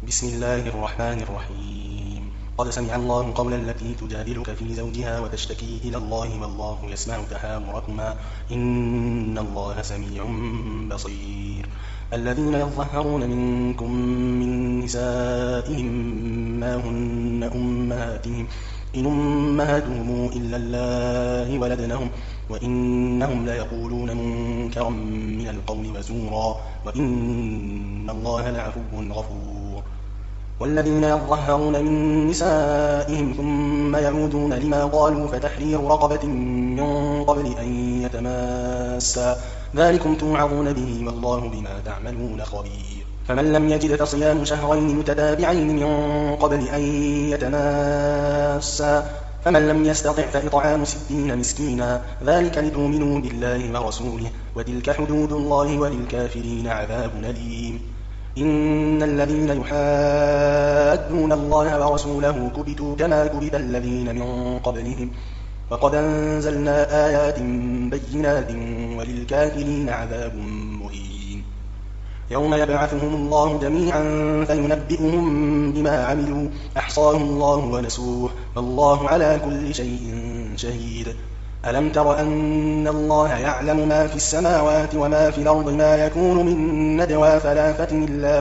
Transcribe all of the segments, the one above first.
بسم الله الرحمن الرحيم. قد سمع الله قول التي تجادلك في زوجها وتشتكي إلى الله والله يسمع تحاوركما إن الله سميع بصير. الذين يظهرون منكم من نسائهم ما هن أمهاتهم إن أمهاتهم إلا الله ولدنهم وإنهم ليقولون منكرا من القول وزورا وإن الله لعفو غفور. والذين يظهرون من نسائهم ثم يعودون لما قالوا فتحرير رقبة من قبل أن يتماسا ذلكم توعظون به والله بما تعملون خبير. فمن لم يجد فصيام شهرين متتابعين من قبل أن يتماسا فمن لم يستطع فإطعام 60 مسكينا ذلك لتؤمنوا بالله ورسوله وتلك حدود الله وللكافرين عذاب أليم. إن الذين يحادون الله ورسوله كبتوا كما كبت الذين من قبلهم وقد أنزلنا آيات بينات وللكافرين عذاب مهين. يوم يبعثهم الله جميعا فينبئهم بما عملوا أحصاه الله ونسوه والله على كل شيء شهيد. ألم تر أن الله يعلم ما في السماوات وما في الأرض ما يكون من نجوى ثلاثة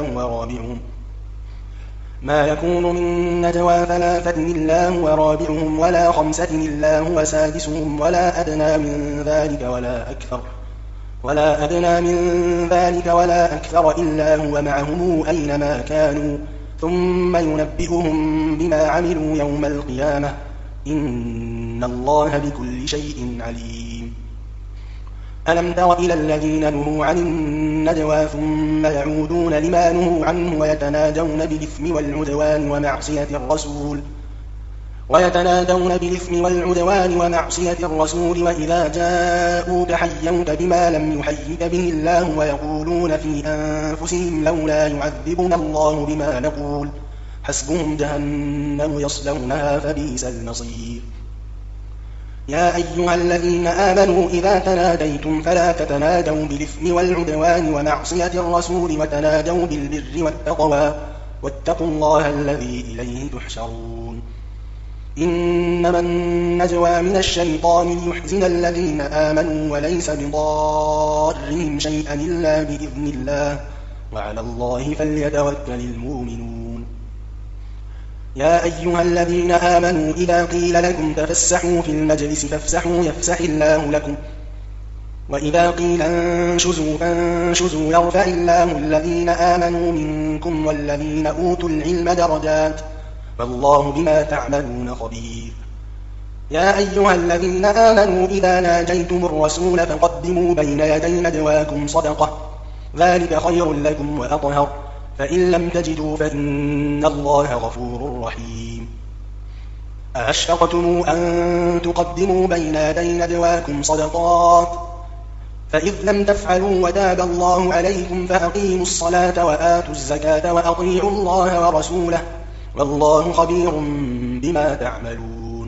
إلا هو رابعهم ولا 5 إلا هو سادسهم ولا أدنى من ذلك ولا أكثر إلا هو معهم أينما كانوا ثم ينبئهم بما عملوا يوم القيامة إن الله بكل شيء عليم. ألم تر إلى الذين نهوا عن النجوى ثم يعودون لما نهوا عنه ويتناجون بالإثم والعدوان ومعصية الرسول وإذا جاءوك حيوك بما لم يحيك به الله ويقولون في أنفسهم لولا يعذبنا الله بما نقول حسبهم جهنم يصلونها فبئس المصير. يا أيها الذين آمنوا إذا تناديتم فلا تتنادوا بالإثم والعدوان ومعصية الرسول وتنادوا بالبر والتقوى واتقوا الله الذي إليه تحشرون. إنما النجوى من الشيطان ليحزن الذين آمنوا وليس بضارهم شيئا إلا بإذن الله وعلى الله فليتوكل المؤمنون. يا أيها الذين آمنوا إذا قيل لكم تفسحوا في المجلس فافسحوا يفسح الله لكم وإذا قيل انشزوا فانشزوا يرفع الله الذين آمنوا منكم والذين أوتوا العلم درجات والله بما تعملون خبير. يا أيها الذين آمنوا إذا ناجيتم الرسول فقدموا بين يدي نجواكم صدقة ذلك خير لكم وأطهر فإن لم تجدوا فإن الله غفور رحيم. أأشفقتم أن تقدموا بين يدي نجواكم صدقات فإذ لم تفعلوا وتاب الله عليكم فأقيموا الصلاة وآتوا الزكاة وأطيعوا الله ورسوله والله خبير بما تعملون.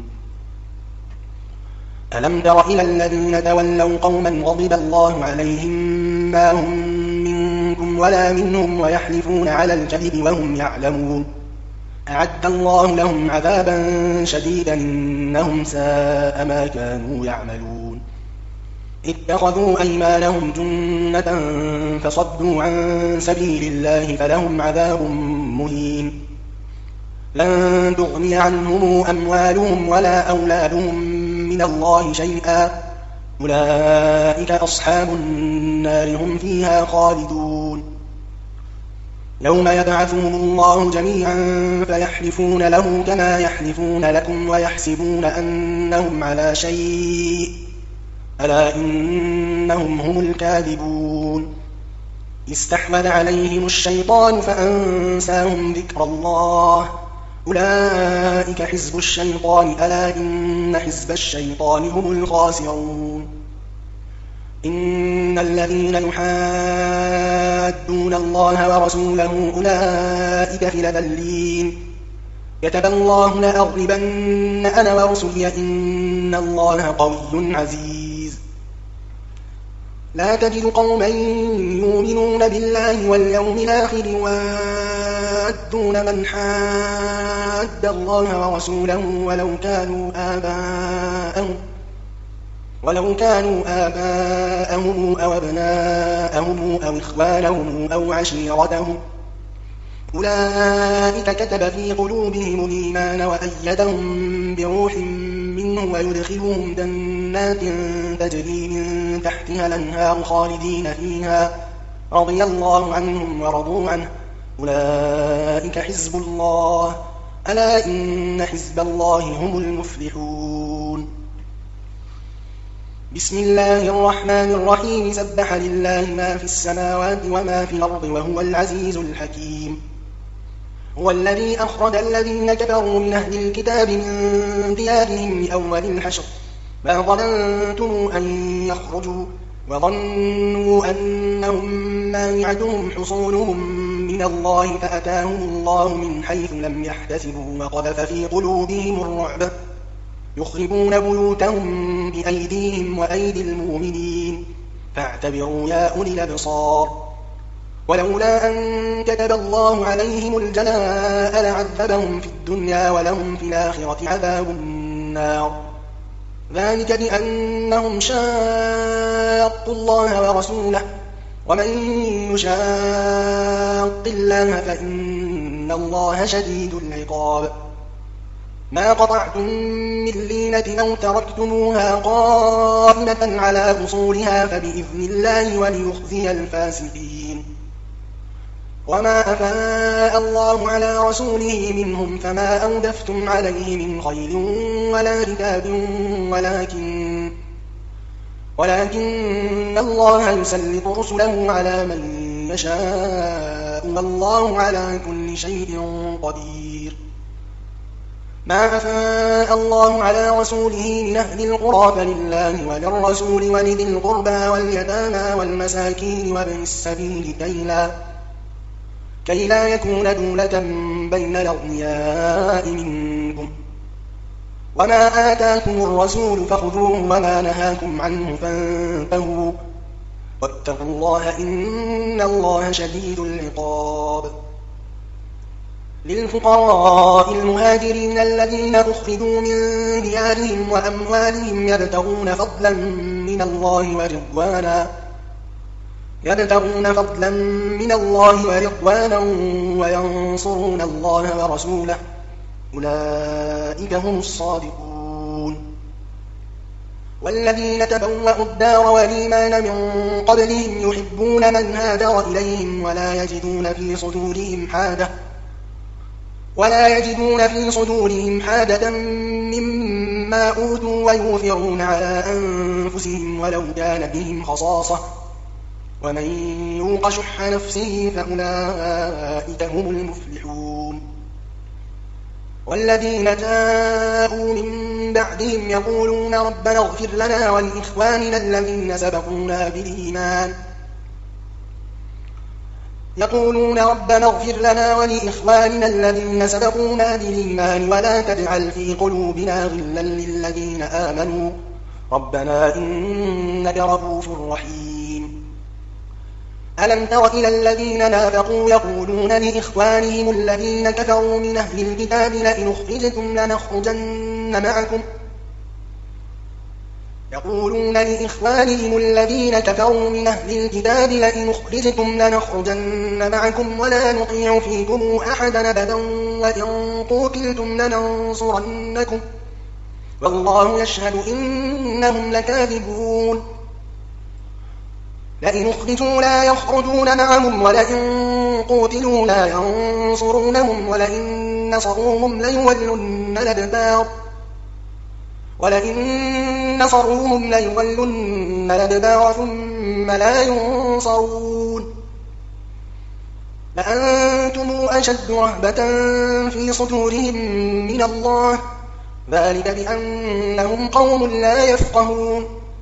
ألم تر إلى الذين تولوا قوما غضب الله عليهم ما هم منكم ولا منهم ويحلفون على الكذب وهم يعلمون أعد الله لهم عذابا شديدا إنهم ساء ما كانوا يعملون. اتخذوا أيمانهم جنة فصدوا عن سبيل الله فلهم عذاب مهين. لن تغني عنهم أموالهم ولا أولادهم من الله شيئا أولئك أصحاب النار هم فيها خالدون. يوم يبعثهم الله جميعا فيحلفون له كما يحلفون لكم ويحسبون أنهم على شيء ألا إنهم هم الكاذبون. استحوذ عليهم الشيطان فأنساهم ذكر الله أولئك حزب الشيطان ألا إن حزب الشيطان هم الخاسرون. إن الذين يحادون الله ورسوله أولئك في الأذلين كتب الله لأغلبن أنا ورسلي إن الله قوي عزيز. لا تجد قوما يؤمنون بالله واليوم الآخر يوادون من حاد الله ورسوله ولو كانوا آباءهم أو أبناءهم أو إخوانهم أو عشيرتهم أولئك كتب في قلوبهم الإيمان وأيدهم بروح منه ويدخلهم جنات تجري من تحتها الأنهار خالدين فيها رضي الله عنهم ورضوا عنه أولئك حزب الله ألا إن حزب الله هم المفلحون. بسم الله الرحمن الرحيم. سبح لله ما في السماوات وما في الأرض وهو العزيز الحكيم. هو الذي أخرج الذين كفروا من أهل الكتاب من ديارهم لأول الحشر ما ظننتم أن يخرجوا وظنوا أنهم مانعتهم حصولهم من الله فأتاهم الله من حيث لم يحتسبوا وقذف في قلوبهم الرعب يخربون بيوتهم بأيديهم وأيدي المؤمنين فاعتبروا يا أولي الأبصار. ولولا أن كتب الله عليهم الجلاء لعذبهم في الدنيا ولهم في الآخرة عذاب النار ذلك بأنهم شاقوا الله ورسوله ومن يشاق الله فإن الله شديد العقاب. ما قطعتم من لينة أو تركتموها قائمة على أصولها فبإذن الله وليخزي الفاسقين. وما أفاء الله على رسوله منهم فما أودفتم عليه من خيل ولا ركاب ولكن الله يسلط رسله على من يشاء والله على كل شيء قدير. ما أفاء الله على رسوله من أهل القرى فلله وللرسول ولذي القربى واليتامى والمساكين وابن السبيل كي لا يكون دولة بين الأغنياء منكم. وما آتاكم الرسول فخذوه وما نهاكم عنه فانتهوا واتقوا الله إن الله شديد العقاب. للفقراء المهاجرين الذين أخرجوا من ديارهم وأموالهم يبتغون فضلا من الله ورضوانا وينصرون الله ورسوله أولئك هم الصادقون. والذين تبوأوا الدار والإيمان من قبلهم يحبون من هاجر إليهم ولا يجدون في صدورهم حاجة مما أوتوا ويؤثرون على أنفسهم ولو كان بهم خصاصة ومن يوق شح نفسه فأولئك هم المفلحون. والذين جاءوا من بعدهم يقولون ربنا اغفر لنا ولإخواننا الذين سبقونا بالإيمان ولا تجعل في قلوبنا غلا للذين آمنوا ربنا إنك رؤوف رحيم. ألم تر إلى الذين نافقوا يقولون لإخوانهم الذين كفروا من أهل الكتاب لئن أخرجتم لنخرجن معكم ولا نطيع فيكم أحدا أبدا وإن قوتلتم لننصرنكم والله يشهد إنهم لكاذبون. لئن أخرجوا لا يخرجون معهم ولئن قوتلوا لا ينصرونهم ولئن نصروهم ليولن الأدبار ثم لا ينصرون. لأنتم أشد رهبة في صدورهم من الله ذلك بأنهم قوم لا يفقهون.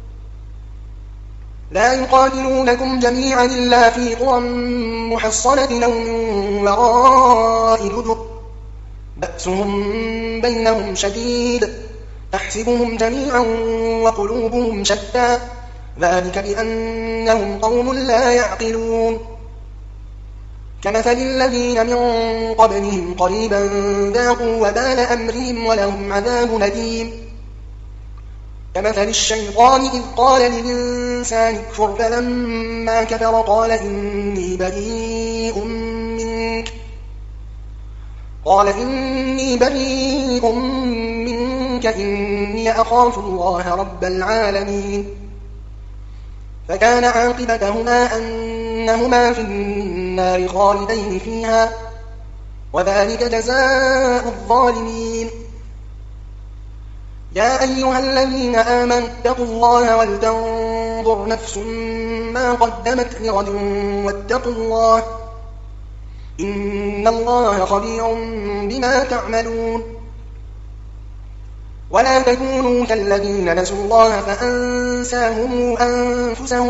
لا يقاتلونكم جميعا إلا في قرى محصنة أو من وراء جدر بأسهم بينهم شديد تحسبهم جميعا وقلوبهم شتى ذلك بأنهم قوم لا يعقلون. كمثل الذين من قبلهم قريبا ذاقوا وبال أمرهم ولهم عذاب أليم كمثل الشيطان إذ قال للإنسان اكفر فلما كفر قال إني بريء منك إني أخاف الله رب العالمين فكان عاقبتهما أنهما في النار خالدين فيها وذلك جزاء الظالمين يا أيها الذين آمنوا اتقوا الله ولتنظر نفس ما قدمت لغد واتقوا الله إن الله خبير بما تعملون ولا تكونوا كالذين نسوا الله فأنساهم أنفسهم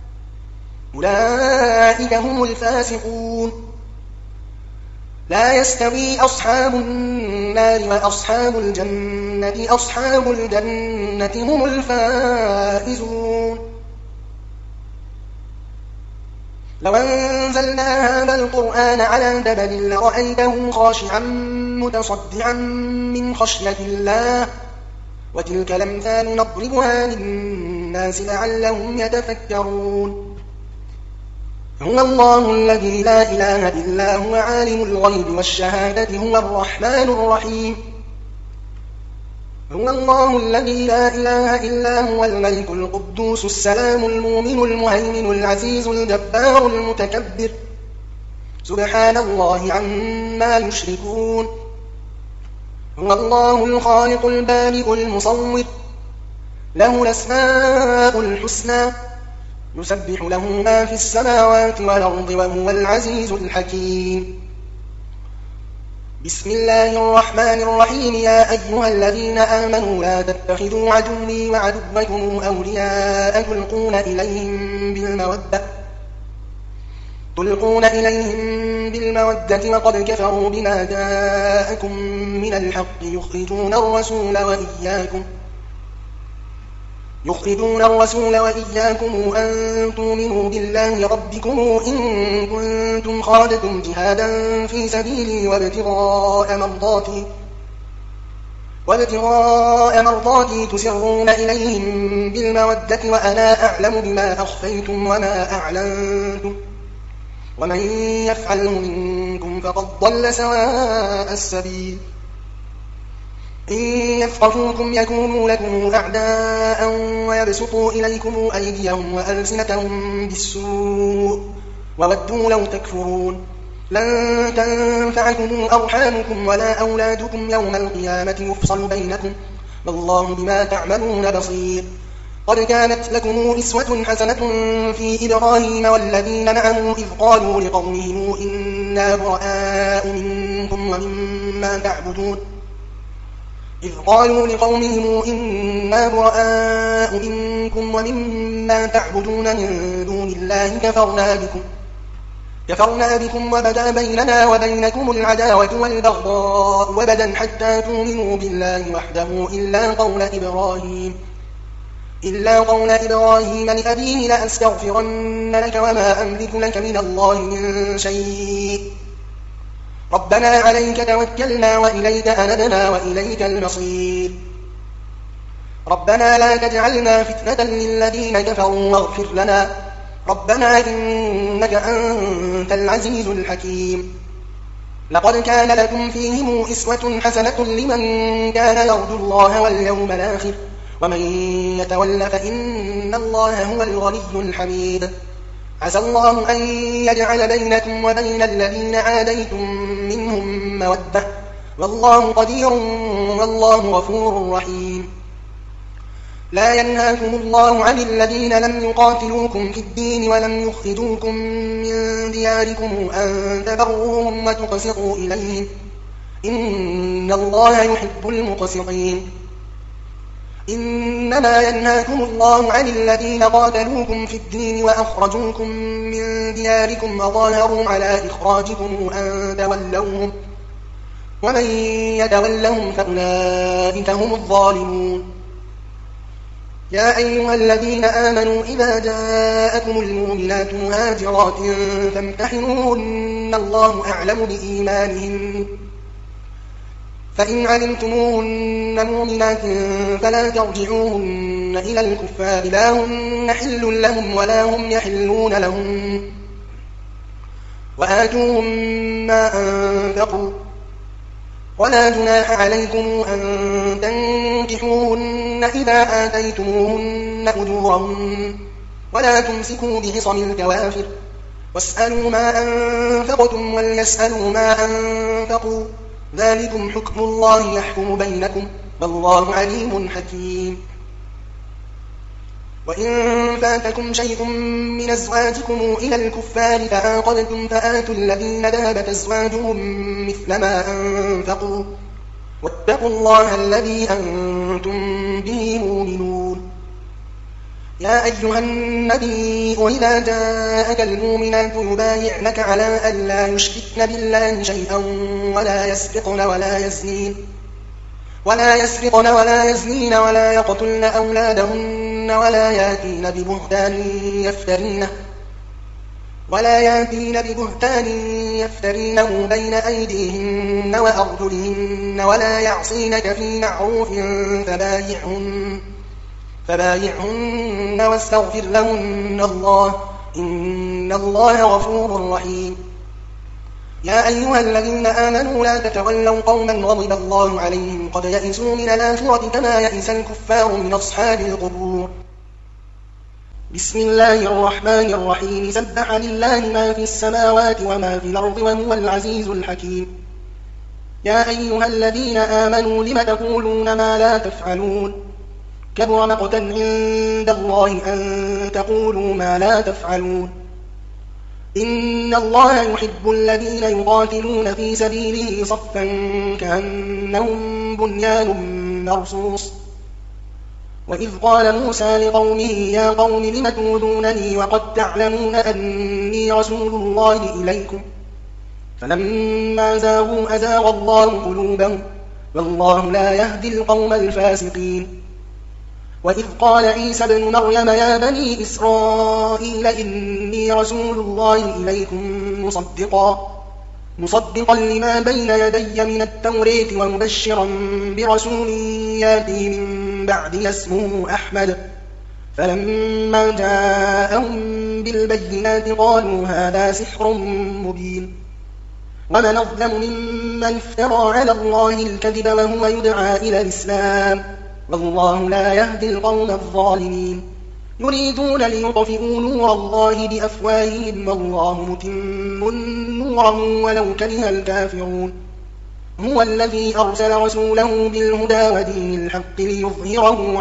أولئك هم الفاسقون لا يستوي أصحاب النار وأصحاب الجنة أصحاب الجنة هم الفائزون لو أنزلنا هذا القرآن على جبل لرأيته خاشعا متصدعا من خشية الله وتلك الأمثال نضربها للناس لعلهم يتفكرون هو الله الذي لا إله إلا هو عالم الغيب والشهادة هو الرحمن الرحيم هو الله الذي لا إله إلا هو الملك القدوس السلام المؤمن المهيمن العزيز الجبار المتكبر سبحان الله عما يشركون هو الله الخالق البارئ المصور له الأسماء الحسنى يسبح له ما في السماوات والأرض وهو العزيز الحكيم بسم الله الرحمن الرحيم يا أيها الذين آمنوا لا تتخذوا عدوي وعدوكم أولياء تلقون إليهم بالمودة وقد كفروا بما جاءكم من الحق يخرجون الرسول وإياكم أن تؤمنوا بالله ربكم إن كنتم خرجتم جهادا في سبيلي وابتغاء مرضاتي تسرون إليهم بالمودة وأنا أعلم بما أخفيتم وما أعلنتم ومن يفعله منكم فقد ضل سواء السبيل إن يثقفوكم يكونوا لكم أعداء ويبسطوا إليكم أيديهم وألسنتهم بالسوء وودوا لو تكفرون لن تنفعكم أرحامكم ولا أولادكم يوم القيامة يفصل بينكم والله بما تعملون بصير قد كانت لكم أسوة حسنة في إبراهيم والذين معه إذ قالوا لقومهم إنا براء منكم ومما تعبدون من دون الله كفرنا بكم وبدا بيننا وبينكم العداوة والبغضاء وبدا حتى تؤمنوا بالله وحده إلا قول إبراهيم لأبيه لأستغفرن لك وما أملك لك من الله من شيء ربنا عليك توكلنا وإليك أنبنا وإليك المصير ربنا لا تجعلنا فتنة للذين كفروا واغفر لنا ربنا إنك أنت العزيز الحكيم لقد كان لكم فيهم أسوة حسنة لمن كان يرجو الله واليوم الآخر ومن يتول فإن الله هو الغني الحميد عسى الله أن يجعل بينكم وبين الذين عاديتم منهم مودة والله قدير والله غفور رحيم لا ينهاكم الله عن الذين لم يقاتلوكم في الدين ولم يخرجوكم من دياركم أن تبروهم وتقسطوا إليهم إن الله يحب المقسطين إنما ينهاكم الله عن الذين قاتلوكم في الدين وأخرجوكم من دياركم وظاهروا على إخراجكم أن تولوهم ومن يتولهم فأولئك هم الظالمون يا أيها الذين آمنوا إذا جاءكم المؤمنات مهاجرات فامتحنوهن الله أعلم بإيمانهن فإن علمتموهن مؤمنات فلا ترجعوهن إلى الكفار لا هن حل لهم ولا هم يحلون لهم وآتوهم ما أنفقوا ولا جناح عليكم أن تنكحوهن إذا آتيتموهن أجورهن ولا تمسكوا بعصم الكوافر واسألوا ما أنفقتم وليسألوا ما أنفقوا ذلكم حكم الله يحكم بينكم والله عليم حكيم وإن فاتكم شيء من أزواجكم إلى الكفار فعاقبتم فآتوا الذين ذهبت أزواجهم مثل ما أنفقوا واتقوا الله الذي أنتم به مؤمنون يا أيها النبي إذا جاءك المؤمنات يبايعنك على أن لا يشركن بالله شيئا ولا يسرقن ولا يزنين ولا يقتلن أولادهن ولا ياتين ببهتان يفترينه بين أيديهن وأرجلهن ولا يعصينك في معروف فبايعهن واستغفر لهن الله إن الله غفور رحيم يا أيها الذين آمنوا لا تتولوا قوما غضب الله عليهم قد يئسوا من الآخرة كما يئس الكفار من أصحاب القبور بسم الله الرحمن الرحيم سبح لله ما في السماوات وما في الأرض وهو العزيز الحكيم يا أيها الذين آمنوا لم تقولون ما لا تفعلون كبر مقتا عند الله أن تقولوا ما لا تفعلون إن الله يحب الذين يقاتلون في سبيله صفا كأنهم بنيان مرصوص وإذ قال موسى لقومه يا قوم لم تؤذونني وقد تعلمون أني رسول الله إليكم فلما زاغوا أزاغ الله قلوبهم والله لا يهدي القوم الفاسقين وإذ قال عيسى ابن مريم يا بني إسرائيل إني رسول الله إليكم مصدقا لما بين يدي من التوراة ومبشرا برسول يأتي من بعدي اسمه أحمد فلما جاءهم بالبينات قالوا هذا سحر مبين ومن أظلم ممن افترى على الله الكذب وهو يدعى إلى الإسلام والله لا يهدي القوم الظالمين يريدون ليطفئوا نور الله بأفواههم والله متم نوره ولو كره الكافرون هو الذي أرسل رسوله بالهدى ودين الحق ليظهره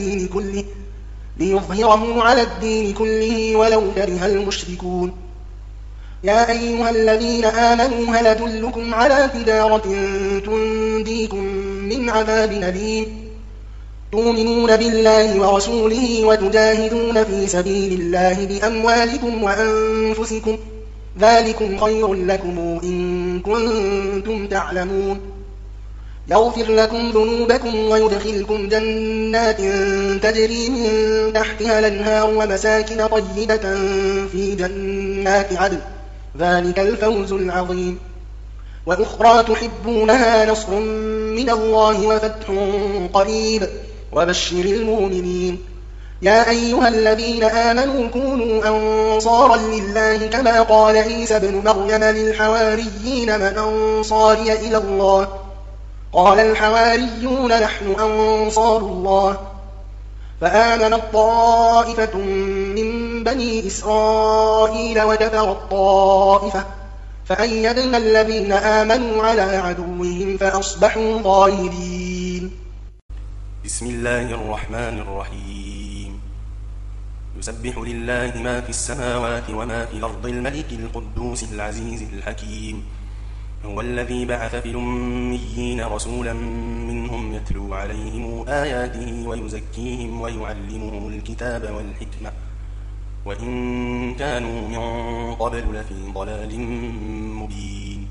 على الدين كله ولو كره المشركون يا أيها الذين آمنوا هل أدلكم على تجارة تنجيكم من عذاب أليم تؤمنون بالله ورسوله وتجاهدون في سبيل الله بأموالكم وأنفسكم ذلكم خير لكم إن كنتم تعلمون يغفر لكم ذنوبكم ويدخلكم جنات تجري من تحتها الأنهار ومساكن طيبة في جنات عدن ذلك الفوز العظيم وأخرى تحبونها نصر من الله وفتح قريب وبشر المؤمنين يا أيها الذين آمنوا كونوا أنصارا لله كما قال عيسى ابن مريم للحواريين من أنصاري إلى الله قال الحواريون نحن أنصار الله فآمنت طائفة من بني إسرائيل وكفرت طائفة فأيدنا الذين آمنوا على عدوهم فأصبحوا ظاهرين بسم الله الرحمن الرحيم يسبح لله ما في السماوات وما في الأرض الملك القدوس العزيز الحكيم هو الذي بعث في الأميين رسولا منهم يتلو عليهم آياته ويزكيهم ويعلمهم الكتاب والحكمة وإن كانوا من قبل لفي ضلال مبين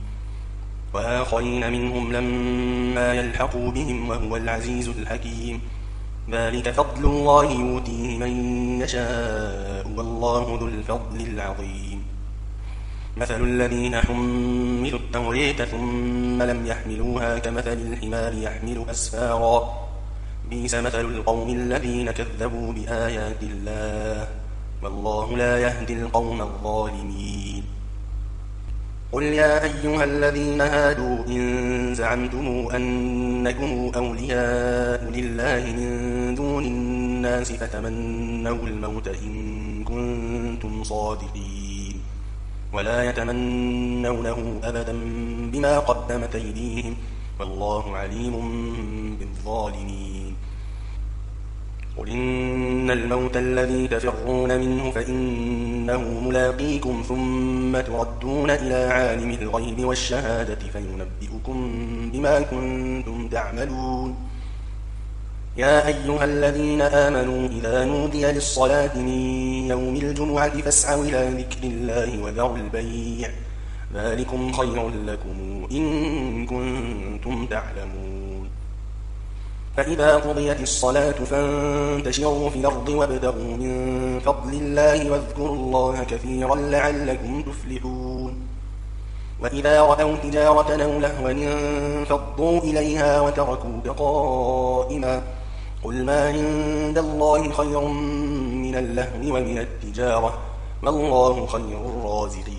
وآخرين منهم لما يلحقوا بهم وهو العزيز الحكيم ذلك فضل الله يؤتيه من يشاء والله ذو الفضل العظيم مثل الذين حملوا التوراة ثم لم يحملوها كمثل الحمار يحمل أسفارا بئس مثل القوم الذين كذبوا بآيات الله والله لا يهدي القوم الظالمين قل يا أيها الذين هادوا إن زعمتم أنكم أولياء لله من دون الناس فتمنوا الموت إن كنتم صادقين ولا يتمنونه أبدا بما قدمت أيديهم والله عليم بالظالمين قل إن الموت الذي تفرون منه فإنه ملاقيكم ثم تردون إلى عالم الغيب والشهادة فينبئكم بما كنتم تعملون يا أيها الذين آمنوا إذا نودي للصلاة من يوم الجمعة فاسعوا إلى ذكر الله وذروا البيع ذلكم خير لكم إن كنتم تعلمون فإذا قضيت الصلاة فانتشروا في الأرض وابتغوا من فضل الله واذكروا الله كثيرا لعلكم تفلحون وإذا رأوا تجارة أو لهوا انفضوا إليها وتركوك قائما قل ما عند الله خير من اللهو ومن التجارة والله خير الرازقين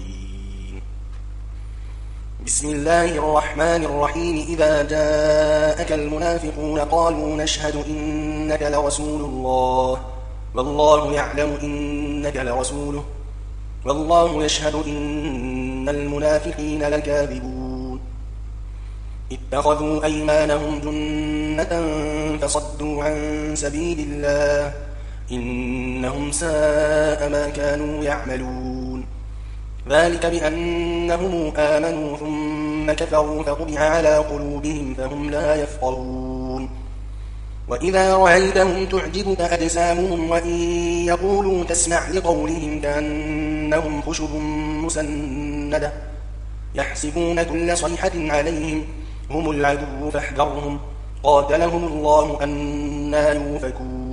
بسم الله الرحمن الرحيم إذا جاءك المنافقون قالوا نشهد إنك لرسول الله والله يعلم إنك لرسوله والله يشهد إن المنافقين لكاذبون اتخذوا أيمانهم جنة فصدوا عن سبيل الله إنهم ساء ما كانوا يعملون ذلك بأنهم آمنوا ثم كفروا فطبع على قلوبهم فهم لا يفقهون وإذا رأيتهم تعجبك أجسامهم وإن يقولوا تسمع لقولهم كأنهم خشب مسندة يحسبون كل صيحة عليهم هم العدو فاحذرهم قاتلهم الله أنى يؤفكون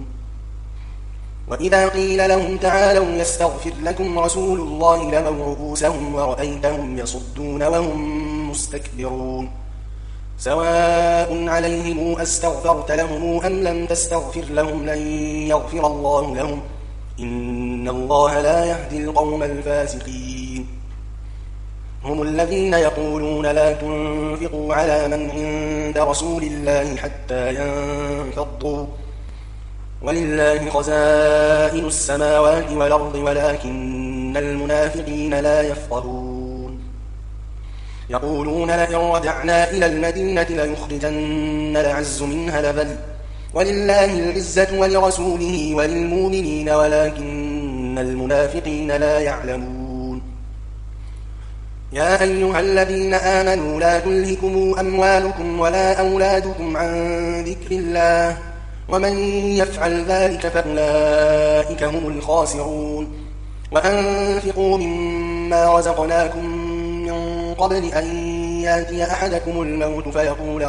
وإذا قيل لهم تعالوا يستغفر لكم رسول الله لووا رؤوسهم ورأيتهم يصدون وهم مستكبرون سواء عليهم أستغفرت لهم أم لم تستغفر لهم لن يغفر الله لهم إن الله لا يهدي القوم الفاسقين هم الذين يقولون لا تنفقوا على من عند رسول الله حتى ينفضوا ولله خزائن السماوات والأرض ولكن المنافقين لا يفقهون يقولون لئن رجعنا إلى المدينة ليخرجن الأعز منها الأذل ولله العزة ولرسوله وللمؤمنين ولكن المنافقين لا يعلمون يا أيها الذين آمنوا لا تلهكم أموالكم ولا أولادكم عن ذكر الله ومن يفعل ذلك فأولئك هم الخاسرون وأنفقوا مما رزقناكم من قبل أن يأتي أحدكم الموت فيقول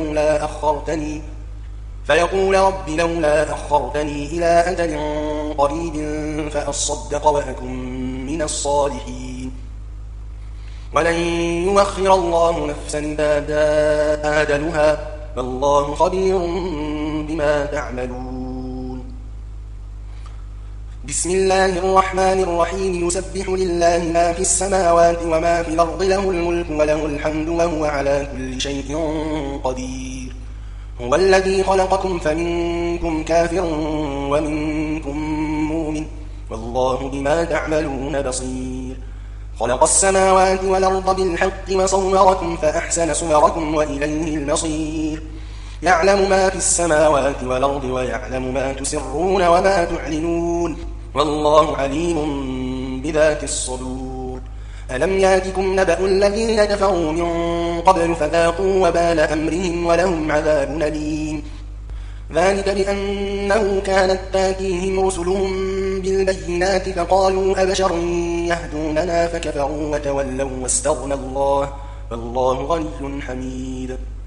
رب لولا أخرتني إلى أجل قريب فأصدق وأكن من الصالحين ولن يؤخر الله نفسا إذا جاء أجلها والله خبير بما تعملون بسم الله الرحمن الرحيم يسبح لله ما في السماوات وما في الأرض له الملك وله الحمد وهو على كل شيء قدير هو الذي خلقكم فمنكم كافر ومنكم مؤمن والله بما تعملون بصير خلق السماوات والأرض بالحق وصوركم فأحسن صوركم وإليه المصير يعلم ما في السماوات والأرض ويعلم ما تسرون وما تعلنون والله عليم بذات الصدور ألم ياتكم نبأ الذين كفروا من قبل فذاقوا وبال أمرهم ولهم عذاب أليم ذلك بأنه كانت تاتيهم رسلهم بالبينات فقالوا أبشر يهدوننا فكفروا وتولوا واستغنى الله والله غني حميد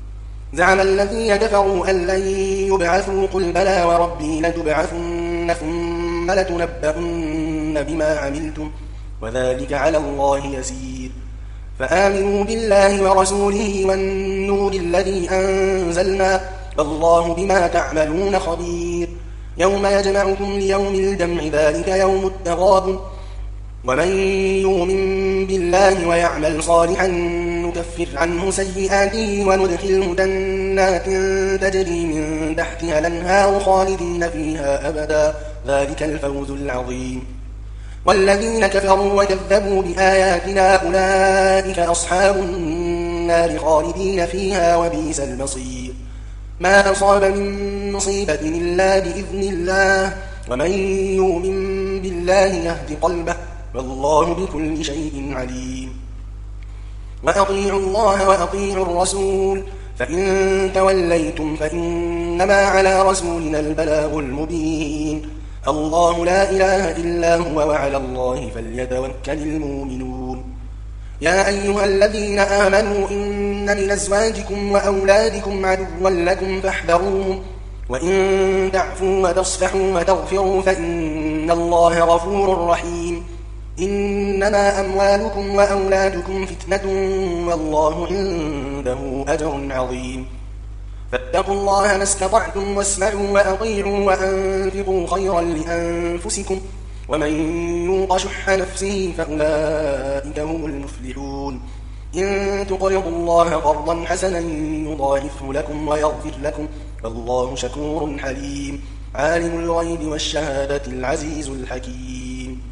زعم الذين كفروا أن لن يبعثوا قل بلى وربي لتبعثن ثم لتنبؤن بما عملتم وذلك على الله يسير فآمنوا بالله ورسوله والنور الذي أنزلنا والله بما تعملون خبير يوم يجمعكم ليوم الجمع ذلك يوم التغابن ومن يؤمن بالله ويعمل صالحا نكفر عنه سيئاته وندخله جنات تجري من تحتها الأنهار خالدين فيها أبدا ذلك الفوز العظيم والذين كفروا وكذبوا بآياتنا أولئك أصحاب النار خالدين فيها وبئس المصير ما أصاب من مصيبة إلا بإذن الله ومن يؤمن بالله يهد قلبه والله بكل شيء عليم وأطيعوا الله وأطيعوا الرسول فإن توليتم فإنما على رسولنا البلاغ المبين الله لا إله إلا هو وعلى الله فليتوكل المؤمنون يا أيها الذين آمنوا إن من أزواجكم وأولادكم عدوا لكم فاحذروهم وإن تعفوا وتصفحوا وتغفروا فإن الله غفور رحيم إنما أموالكم وأولادكم فتنة والله عنده أجر عظيم فاتقوا الله ما استطعتم واسمعوا وأطيعوا وأنفقوا خيرا لأنفسكم ومن يوق شح نفسه فأولئك هم المفلحون إن تقرضوا الله قرضا حسنا يضاعفه لكم ويغفر لكم والله شكور حليم عالم الغيب والشهادة العزيز الحكيم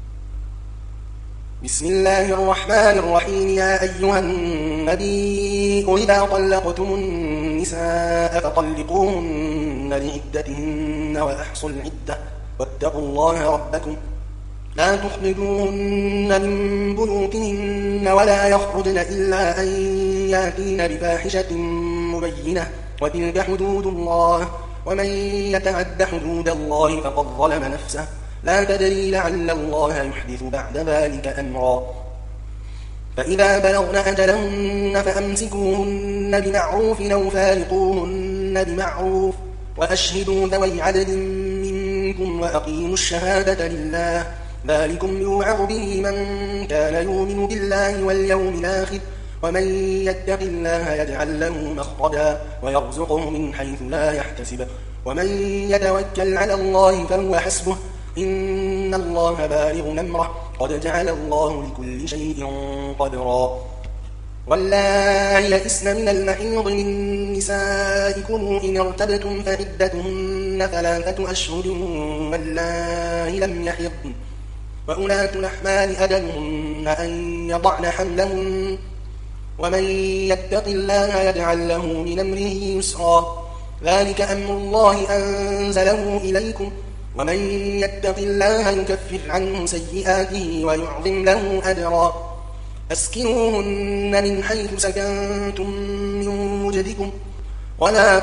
بسم الله الرحمن الرحيم يا أيها النبي إذا طلقتم النساء فطلقوهن لعدتهن وأحصوا العدة واتقوا الله ربكم لا تخرجوهن من بيوتهن ولا يخرجن إلا أن يأتين بفاحشة مبينة وتلك حدود الله ومن يتعد حدود الله فقد ظلم نفسه لا تدري لعل الله يحدث بعد ذلك أمرا فإذا بلغن أجلهن فأمسكوهن بمعروف أو فارقوهن بمعروف وأشهدوا ذوي عدل منكم وأقيموا الشهادة لله ذلكم يوعظ به من كان يؤمن بالله واليوم الآخر ومن يتق الله يجعل له مخرجا ويرزقه من حيث لا يحتسب ومن يتوكل على الله فهو حسبه إن الله بالغ أمره قد جعل الله لكل شيء قدرا واللائي يئسن من المحيض من نسائكم إن ارتبتم فعدتهن 3 أشهر واللائي لم يحضن وأولاة الأحمال أجلهن أن يضعن حملهن ومن يتق الله يجعل له من أمره يسرا ذلك أمر الله أنزله إليكم ومن يتق الله يكفر عنه سيئاته ويعظم له أجرا أسكنوهن من حيث سكنتم من وجدكم ولا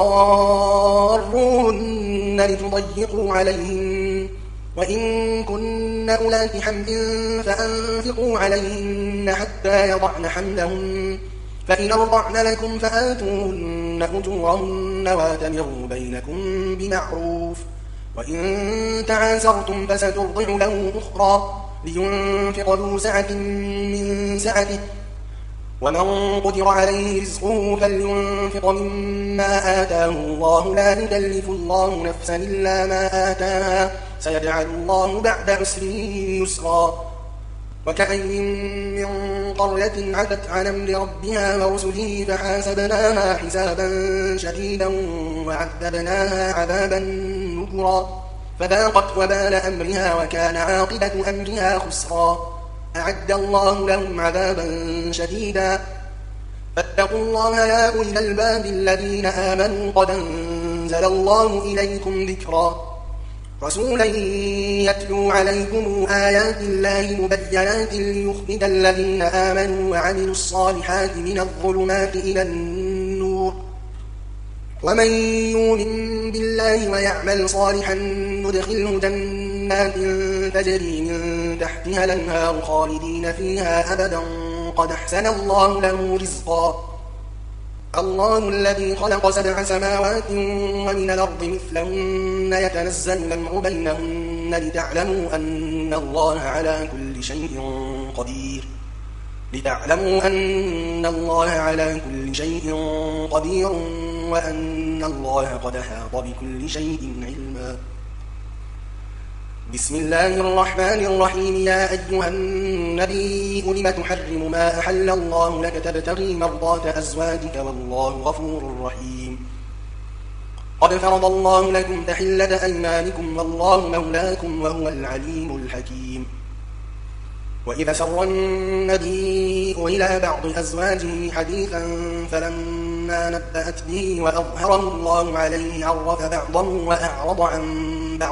تضاروهن لتضيقوا عليهن وإن كن أولات حمل فأنفقوا عليهن حتى يضعن حملهن فإن أرضعن لكم فآتوهن أجورهن واتمروا بينكم بمعروف وإن تعاسرتم فسترضع له أخرى لينفق ذو سعة من سعته ومن قدر عليه رزقه فلينفق مما آتاه الله لا يكلف الله نفسا إلا ما آتاها سيجعل الله بعد عسر يسرا وكأين من قرية عتت عن أمر ربها ورسله فحاسبناها حسابا شديدا وعذبناها عذابا نكرا فذاقت وبال أمرها وكان عاقبة أمرها خسرا أعد الله لهم عذابا شديدا فاتقوا الله يا أولي الألباب الذين آمنوا قد أنزل الله إليكم ذكرا رسولا يتلو عليكم آيات الله مبينات ليخرج الذين آمنوا وعملوا الصالحات من الظلمات إلى النور ومن يؤمن بالله ويعمل صالحا ندخله جنات تجري من تحتها الأنهار خالدين فيها أبدا قد أحسن الله له رزقا الله الذي خلق 7 سماوات ومن الأرض مثلهن يتنزل الأمر بينهن لتعلموا أن الله على كل شيء قدير وأن الله قد أحاط بكل شيء علما. بسم الله الرحمن الرحيم. يا أيها النبي لم تحرم ما أحل الله لك تبتغي مرضات أزواجك والله غفور رحيم. قد فرض الله لكم تحلة أيمانكم والله مولاكم وهو العليم الحكيم. وإذا سر النبي إلى بعض أزواجه حديثا فلما نبأت به وأظهره الله عليه عرف بعضه وأعرض عن بعض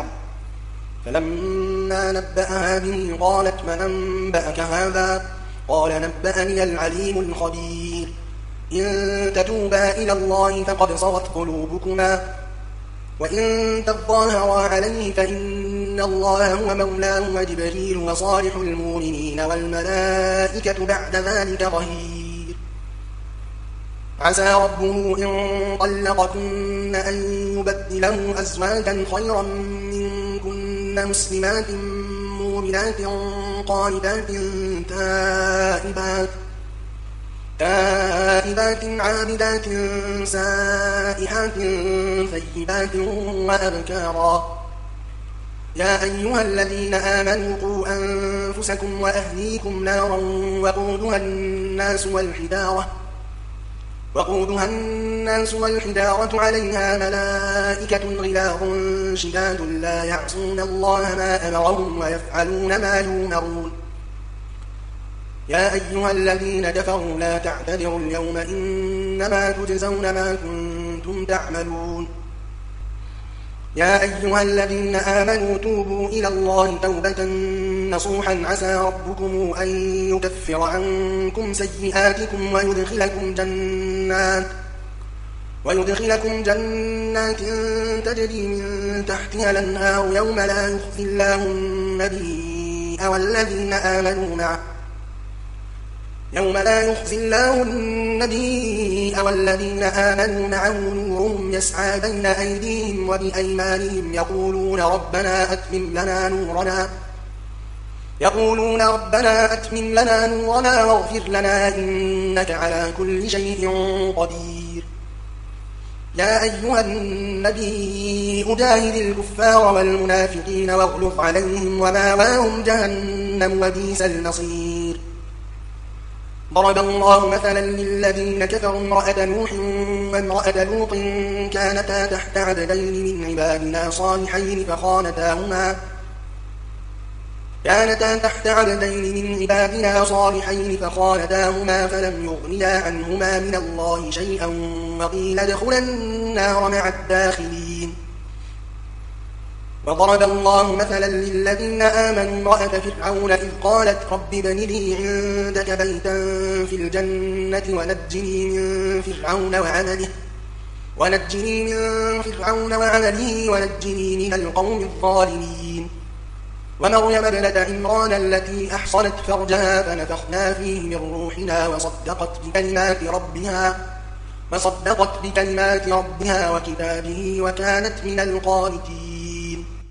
فلما نبأها به قالت من أنبأك هذا؟ قال نبأني العليم الخبير. إن تتوبا إلى الله فقد صغت قلوبكما وإن تظاهرا عليه فإن الله هو مولاه وجبريل وصالح المؤمنين والملائكة بعد ذلك ظهير. عسى ربه إن طلقكن أن يبدله أزواجا خيرا منكن مسلمات مؤمنات قانتات تائبات عابدات سائحات ثيبات وأبكارا. يا أيها الذين آمنوا قوا أنفسكم وأهليكم نارا وقودها الناس والحجارة عليها ملائكة غلاظ شداد لا يعصون الله ما أمرهم ويفعلون ما يؤمرون. يا أيها الذين كفروا لا تعتذروا اليوم إنما تجزون ما كنتم تعملون. يا أيها الذين آمنوا توبوا إلى الله توبة نصوحا عسى ربكم أن يكفر عنكم سيئاتكم ويدخلكم جنات تجري من تحتها الأنهار يوم لا يخزي الله النبي والذين آمنوا معه نورهم يسعى بين أيديهم وبأيمانهم يقولون ربنا أتمم لنا نورنا واغفر لنا إنك على كل شيء قدير. يا أيها النبي أجاهد الكفار والمنافقين واغلظ عليهم ومأواهم جهنم وبئس المصير. ضرب الله مثلا للذين كفروا امرأة نوح وامرأة لوط كانتا تحت عبدين من عبادنا صالحين فخانتاهما فلم يغنيا عنهما من الله شيئا وقيل ادخلا النار مع الداخلين. وضرب الله مثلا للذين آمنوا امرأة فرعون إذ قالت رب ابن لي عندك بيتا في الجنة ونجني من فرعون وعمله ونجني من القوم الظالمين. ومريم ابنة عمران التي أحصنت فرجها فنفخنا فيه من روحنا وصدقت بكلمات ربها وكتابه وكانت من القانتين.